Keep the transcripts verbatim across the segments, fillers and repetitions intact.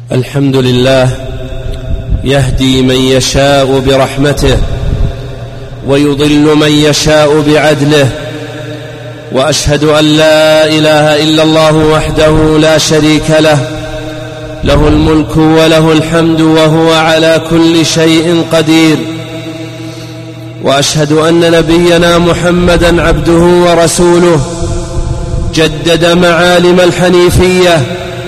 الحمد لله يهدي من يشاء برحمته ويضل من يشاء بعدله، وأشهد أن لا إله إلا الله وحده لا شريك له، له الملك وله الحمد وهو على كل شيء قدير. وأشهد أن نبينا محمدا عبده ورسوله، جدد معالم الحنيفية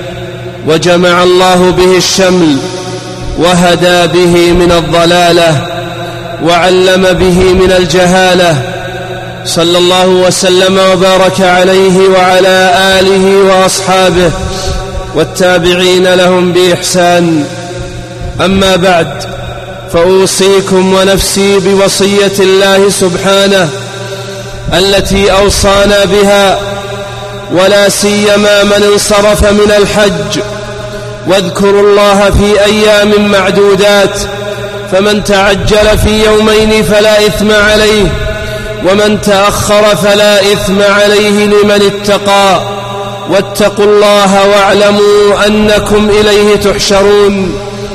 وجمع الله به الشمل، وهدى به من الضلالة وعلم به من الجهالة، صلى الله وسلم وبارك عليه وعلى آله وأصحابه والتابعين لهم بإحسان. أما بعد، فأوصيكم ونفسي بوصية الله سبحانه التي أوصانا بها، ولا سيما من انصرف من الحج، واذكروا الله في أيام معدودات، فمن تعجل في يومين فلا إثم عليه، ومن تأخر فلا إثم عليه لمن اتقى، واتقوا الله واعلموا أنكم إليه تحشرون.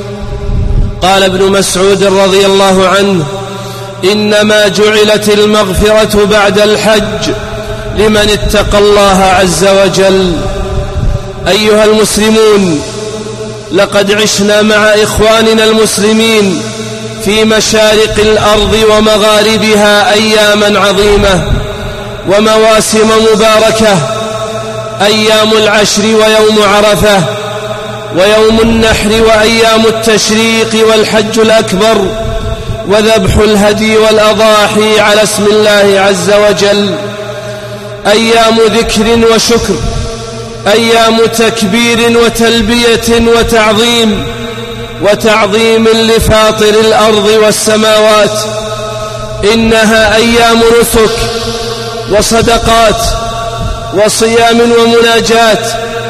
قال ابن مسعود رضي الله عنه: إنما جعلت المغفرة بعد الحج لمن اتقى الله عز وجل. أيها المسلمون، لقد عشنا مع إخواننا المسلمين في مشارق الأرض ومغاربها أياما عظيمة ومواسم مباركة، أيام العشر ويوم عرفة ويوم النحر وأيام التشريق والحج الأكبر وذبح الهدي والأضاحي على اسم الله عز وجل، أيام ذكر وشكر، أيام تكبير وتلبية وتعظيم وتعظيم لفاطر الأرض والسماوات. إنها أيام نسك وصدقات وصيام ومناجات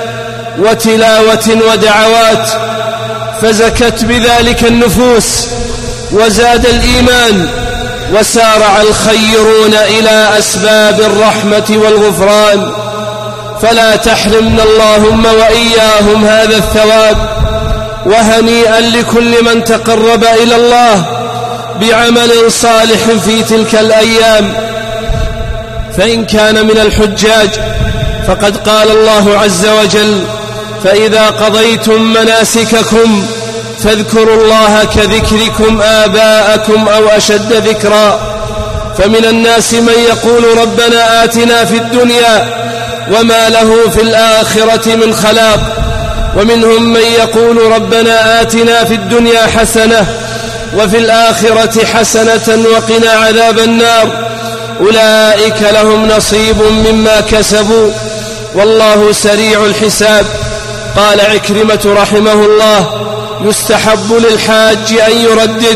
وتلاوة ودعوات، فزكت بذلك النفوس وزاد الإيمان، وسارع الخيرون إلى أسباب الرحمة والغفران. فلا تحرمنا اللهم وإياهم هذا الثواب، وهنيئا لكل من تقرب إلى الله بعمل صالح في تلك الأيام. فإن كان من الحجاج فقد قال الله عز وجل: فإذا قضيتم مناسككم فاذكروا الله كذكركم آباءكم أو أشد ذكرا. فمن الناس من يقول ربنا آتنا في الدنيا وما له في الآخرة من خلاق، ومنهم من يقول ربنا آتنا في الدنيا حسنة وفي الآخرة حسنة وقنا عذاب النار، أولئك لهم نصيب مما كسبوا والله سريع الحساب. قال عكرمة رحمه الله: يستحب للحاج أن يردد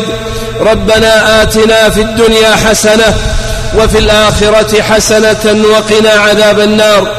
ربنا آتنا في الدنيا حسنة وفي الآخرة حسنة وقنا عذاب النار.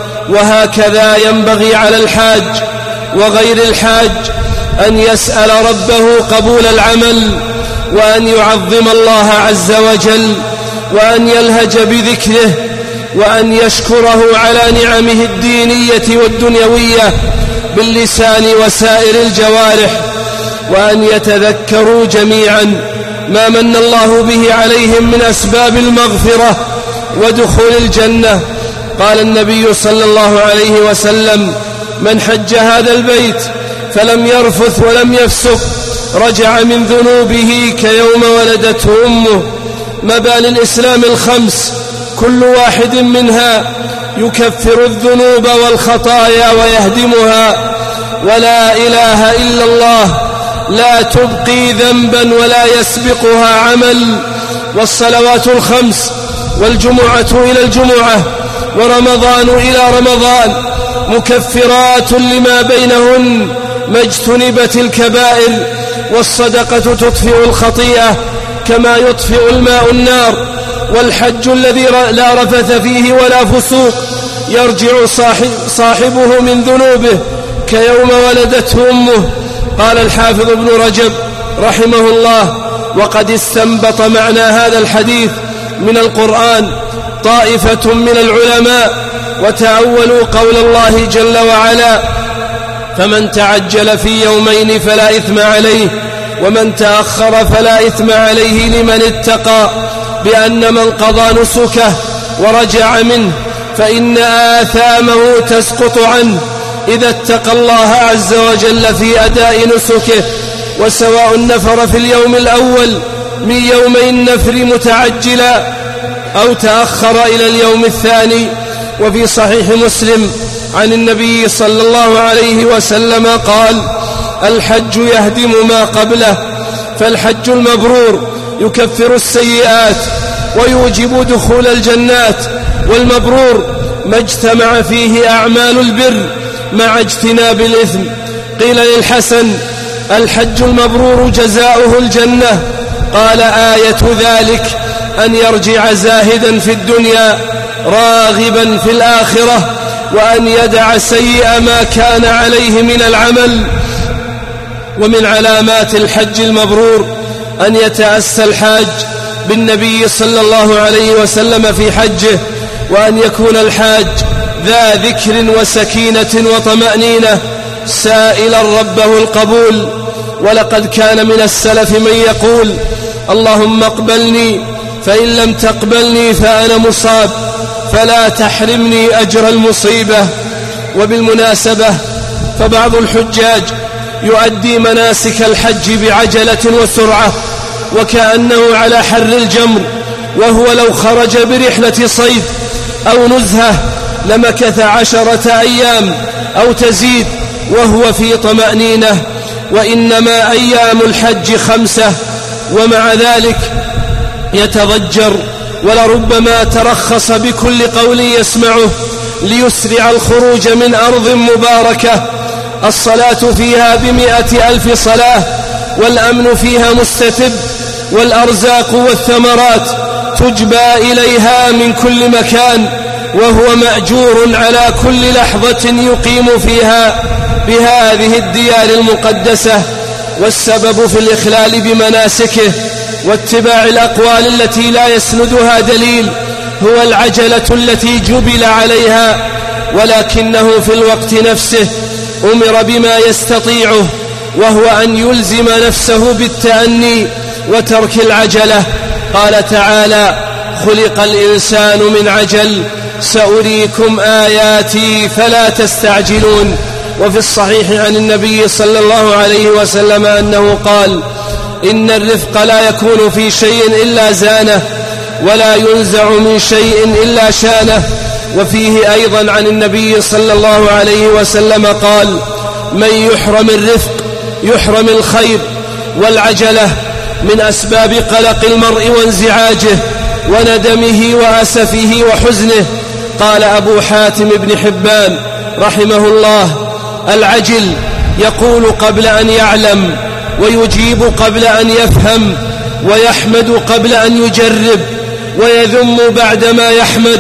وهكذا ينبغي على الحاج وغير الحاج أن يسأل ربه قبول العمل، وأن يعظم الله عز وجل، وأن يلهج بذكره، وأن يشكره على نعمه الدينية والدنيوية باللسان وسائر الجوارح، وأن يتذكروا جميعا ما من الله به عليهم من أسباب المغفرة ودخول الجنة. قال النبي صلى الله عليه وسلم: من حج هذا البيت فلم يرفث ولم يفسق رجع من ذنوبه كيوم ولدته أمه. مباني الإسلام الخمس كل واحد منها يكفر الذنوب والخطايا ويهدمها، ولا إله إلا الله لا تبقي ذنبا ولا يسبقها عمل. والصلوات الخمس والجمعة إلى الجمعة ورمضان إلى رمضان مكفرات لما بينهن ما اجتنبت الكبائر. والصدقة تطفئ الخطيئة كما يطفئ الماء النار. والحج الذي لا رفث فيه ولا فسوق يرجع صاحب صاحبه من ذنوبه كيوم ولدته أمه. قال الحافظ ابن رجب رحمه الله: وقد استنبط معنى هذا الحديث من القرآن طائفة من العلماء، وتأولوا قول الله جل وعلا: فمن تعجل في يومين فلا إثم عليه، ومن تأخر فلا إثم عليه لمن اتقى، بأن من قضى نسكه ورجع منه فإن آثامه تسقط عنه إذا اتقى الله عز وجل في أداء نسكه. وسواء نفر في اليوم الأول من يومي النفر متعجلا أو تأخر إلى اليوم الثاني. وفي صحيح مسلم عن النبي صلى الله عليه وسلم قال: الحج يهدم ما قبله، فالحج المبرور يكفر السيئات ويوجب دخول الجنات، والمبرور ما اجتمع فيه أعمال البر مع اجتناب الإثم. قيل للحسن: الحج المبرور جزاؤه الجنة. قال: آية ذلك أن يرجع زاهدا في الدنيا راغبا في الآخرة، وأن يدع سيئ ما كان عليه من العمل. ومن علامات الحج المبرور أن يتأسى الحاج بالنبي صلى الله عليه وسلم في حجه، وأن يكون الحاج ذا ذكر وسكينة وطمأنينة سائلا ربه القبول. ولقد كان من السلف من يقول: اللهم اقبلني، فإن لم تقبلني فأنا مصاب، فلا تحرمني أجر المصيبة. وبالمناسبة فبعض الحجاج يؤدي مناسك الحج بعجلة وسرعة وكأنه على حر الجمر، وهو لو خرج برحلة صيد أو نزهة لمكث عشرة أيام أو تزيد وهو في طمأنينة، وإنما أيام الحج خمسة. ومع ذلك يتضجر ولربما ترخص بكل قول يسمعه ليسرع الخروج من أرض مباركة الصلاة فيها بمئة ألف صلاة، والأمن فيها مستتب، والأرزاق والثمرات تجبى إليها من كل مكان، وهو مأجور على كل لحظة يقيم فيها بهذه الديار المقدسة. والسبب في الإخلال بمناسكه واتباع الأقوال التي لا يسندها دليل هو العجلة التي جبل عليها، ولكنه في الوقت نفسه أمر بما يستطيعه، وهو أن يلزم نفسه بالتأني وترك العجلة. قال تعالى: خلق الإنسان من عجل سأريكم آياتي فلا تستعجلون. وفي الصحيح عن النبي صلى الله عليه وسلم أنه قال: إن الرفق لا يكون في شيء إلا زانه، ولا ينزع من شيء إلا شانه. وفيه أيضا عن النبي صلى الله عليه وسلم قال: من يحرم الرفق يحرم الخير. والعجلة من أسباب قلق المرء وانزعاجه وندمه وأسفه وحزنه. قال أبو حاتم بن حبان رحمه الله: العجل يقول قبل أن يعلم، ويجيب قبل أن يفهم، ويحمد قبل أن يجرب، ويذم بعدما يحمد،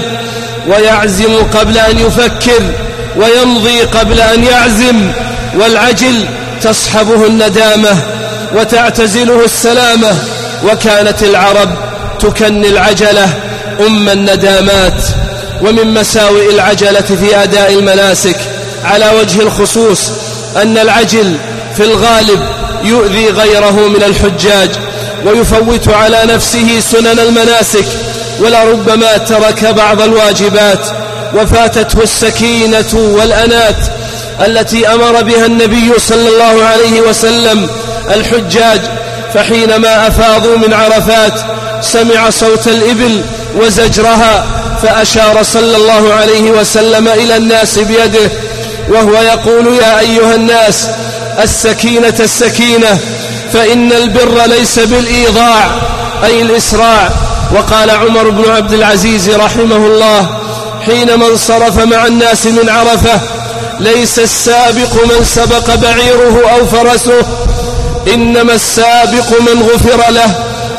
ويعزم قبل أن يفكر، ويمضي قبل أن يعزم. والعجل تصحبه الندامة وتعتزله السلامة، وكانت العرب تكن العجلة أم الندامات. ومن مساوئ العجلة في أداء المناسك على وجه الخصوص أن العجل في الغالب يؤذي غيره من الحجاج ويفوت على نفسه سنن المناسك، ولربما ترك بعض الواجبات وفاتته السكينة والأنات التي أمر بها النبي صلى الله عليه وسلم الحجاج. فحينما أفاضوا من عرفات سمع صوت الإبل وزجرها، فأشار صلى الله عليه وسلم إلى الناس بيده وهو يقول: يا أيها الناس السكينة السكينة، فإن البر ليس بالإيضاع أي الإسراع. وقال عمر بن عبد العزيز رحمه الله حينما انصرف مع الناس من عرفة: ليس السابق من سبق بعيره أو فرسه، إنما السابق من غفر له.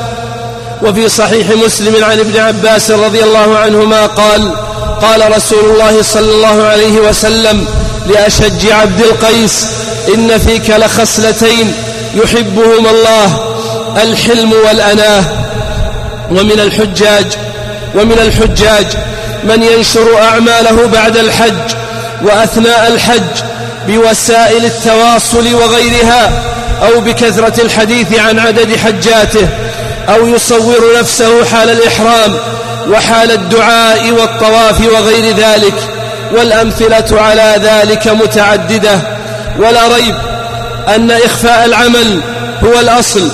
وفي صحيح مسلم عن ابن عباس رضي الله عنهما قال: قال رسول الله صلى الله عليه وسلم لأشج عبد القيس: إن فيك لخصلتين يحبهما الله، الحلم والأناه. ومن الحجاج ومن الحجاج من ينشر أعماله بعد الحج وأثناء الحج بوسائل التواصل وغيرها، أو بكثرة الحديث عن عدد حجاته، أو يصور نفسه حال الإحرام وحال الدعاء والطواف وغير ذلك. والأمثلة على ذلك متعددة، ولا ريب أن إخفاء العمل هو الأصل،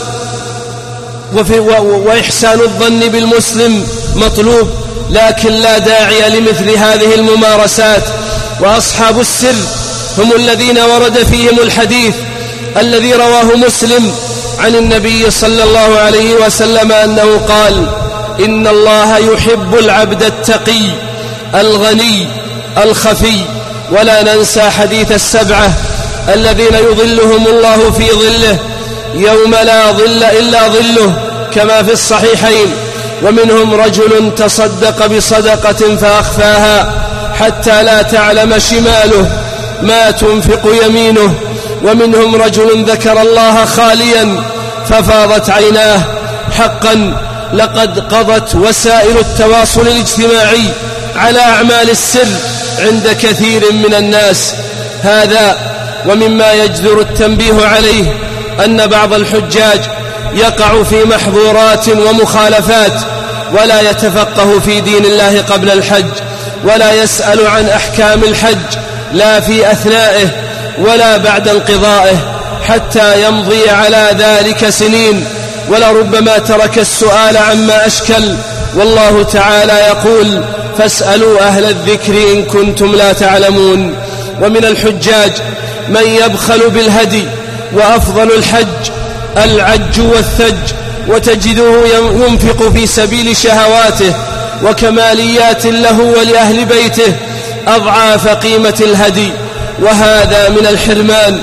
وإحسان الظن بالمسلم مطلوب، لكن لا داعي لمثل هذه الممارسات. وأصحاب السر هم الذين ورد فيهم الحديث الذي رواه مسلم عن النبي صلى الله عليه وسلم أنه قال: إن الله يحب العبد التقي الغني الخفي. ولا ننسى حديث السبعة الذين يظلهم الله في ظله يوم لا ظل إلا ظله، كما في الصحيحين: ومنهم رجل تصدق بصدقة فأخفاها حتى لا تعلم شماله ما تنفق يمينه. ومنهم رجل ذكر الله خاليا ففاضت عيناه. حقا لقد قضت وسائل التواصل الاجتماعي على أعمال السر عند كثير من الناس هذا. ومما يجدر التنبيه عليه أن بعض الحجاج يقع في محظورات ومخالفات، ولا يتفقه في دين الله قبل الحج، ولا يسأل عن أحكام الحج لا في أثنائه ولا بعد انقضائه، حتى يمضي على ذلك سنين، ولربما ترك السؤال عما أشكل. والله تعالى يقول: فاسألوا أهل الذكر إن كنتم لا تعلمون. ومن الحجاج من يبخل بالهدي، وأفضل الحج العج والثج، وتجده ينفق في سبيل شهواته وكماليات له ولأهل بيته أضعاف قيمة الهدي، وهذا من الحرمان.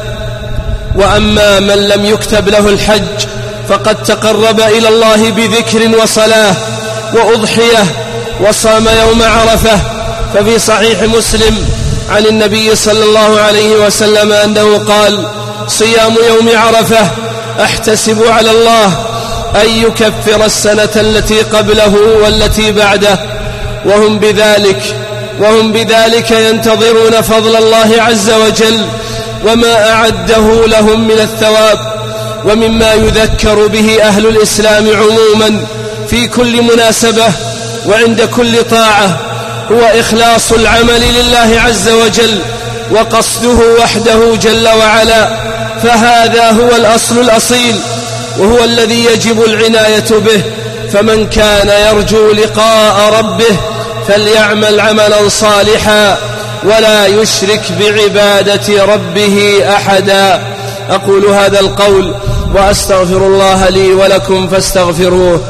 وأما من لم يكتب له الحج فقد تقرب إلى الله بذكر وصلاة وأضحية وصام يوم عرفة. ففي صحيح مسلم عن النبي صلى الله عليه وسلم أنه قال: صيام يوم عرفة أحتسب على الله أن يكفر السنة التي قبله والتي بعده. وهم بذلك وهم بذلك ينتظرون فضل الله عز وجل وما أعده لهم من الثواب. ومما يذكر به أهل الإسلام عموما في كل مناسبة وعند كل طاعة هو إخلاص العمل لله عز وجل وقصده وحده جل وعلا، فهذا هو الأصل الأصيل، وهو الذي يجب العناية به. فمن كان يرجو لقاء ربه فليعمل عملا صالحا ولا يشرك بعبادة ربه أحدا. أقول هذا القول وأستغفر الله لي ولكم فاستغفروه.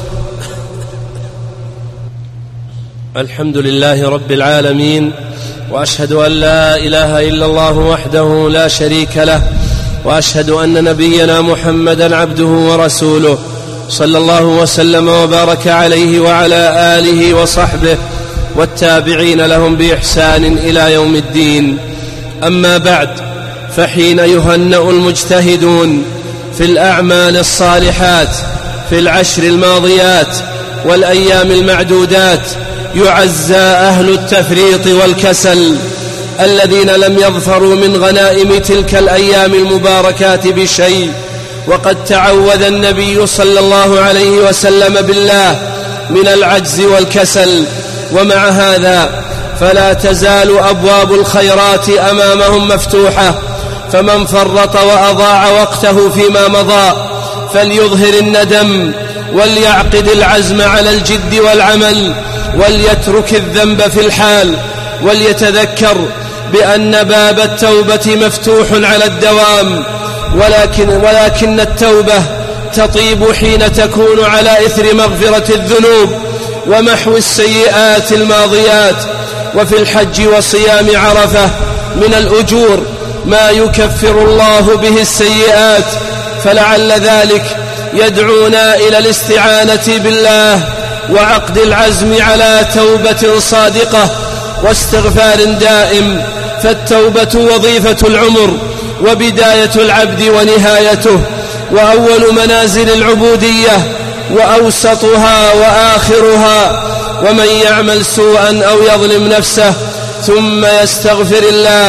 الحمد لله رب العالمين، وأشهد أن لا إله إلا الله وحده لا شريك له، وأشهد أن نبينا محمدا عبده ورسوله صلى الله وسلم وبارك عليه وعلى آله وصحبه والتابعين لهم بإحسان إلى يوم الدين. أما بعد، فحين يهنأ المجتهدون في الأعمال الصالحات في العشر الماضيات والأيام المعدودات يعزى أهل التفريط والكسل الذين لم يظفروا من غنائم تلك الأيام المباركات بشيء، وقد تعوذ النبي صلى الله عليه وسلم بالله من العجز والكسل. ومع هذا فلا تزال أبواب الخيرات أمامهم مفتوحة، فمن فرط وأضاع وقته فيما مضى فليظهر الندم وليعقد العزم على الجد والعمل، وليترك الذنب في الحال، وليتذكر بأن باب التوبة مفتوح على الدوام، ولكن, ولكن التوبة تطيب حين تكون على إثر مغفرة الذنوب ومحو السيئات الماضيات. وفي الحج وصيام عرفة من الأجور ما يكفر الله به السيئات، فلعل ذلك يدعونا إلى الاستعانة بالله وعقد العزم على توبة صادقة واستغفار دائم. فالتوبة وظيفة العمر وبداية العبد ونهايته، وأول منازل العبودية وأوسطها وآخرها. ومن يعمل سوءا أو يظلم نفسه ثم يستغفر الله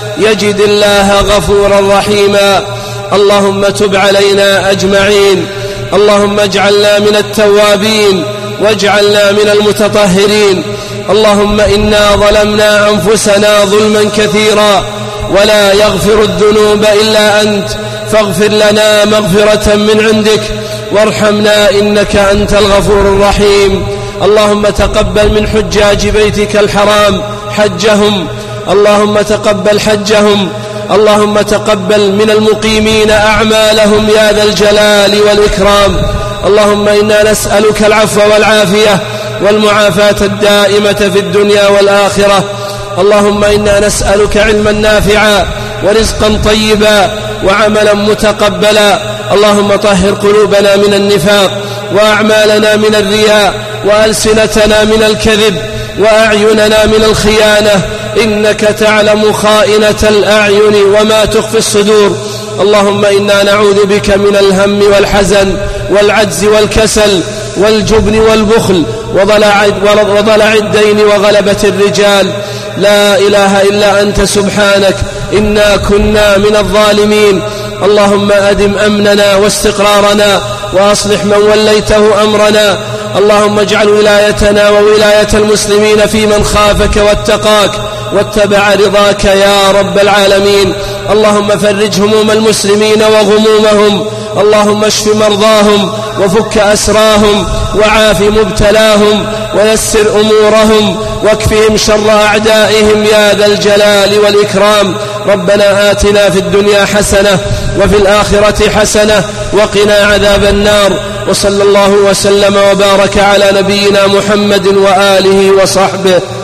يجد الله غفورا رحيما. اللهم تب علينا أجمعين. اللهم اجعلنا من التوابين واجعلنا من المتطهرين. اللهم إنا ظلمنا أنفسنا ظلما كثيرا ولا يغفر الذنوب إلا أنت، فاغفر لنا مغفرة من عندك وارحمنا إنك أنت الغفور الرحيم. اللهم تقبل من حجاج بيتك الحرام حجهم. اللهم تقبل حجهم. اللهم تقبل من المقيمين أعمالهم يا ذا الجلال والإكرام. اللهم إنا نسألك العفو والعافية والمعافاة الدائمة في الدنيا والآخرة. اللهم إنا نسألك علما نافعا ورزقا طيبا وعملا متقبلا. اللهم طهر قلوبنا من النفاق وأعمالنا من الرياء وألسنتنا من الكذب وأعيننا من الخيانة، إنك تعلم خائنة الأعين وما تخفي الصدور. اللهم إنا نعوذ بك من الهم والحزن والعجز والكسل والجبن والبخل وضلع الدين وغلبة الرجال. لا إله إلا أنت سبحانك إنا كنا من الظالمين. اللهم أدم أمننا واستقرارنا وأصلح من وليته أمرنا. اللهم اجعل ولايتنا وولاية المسلمين في من خافك واتقاك واتبع رضاك يا رب العالمين. اللهم فرج هموم المسلمين وغمومهم. اللهم اشف مرضاهم وفك أسراهم وعاف مبتلاهم ويسر أمورهم واكفهم شر أعدائهم يا ذا الجلال والإكرام. ربنا آتنا في الدنيا حسنة وفي الآخرة حسنة وقنا عذاب النار. وصلى الله وسلم وبارك على نبينا محمد وآله وصحبه.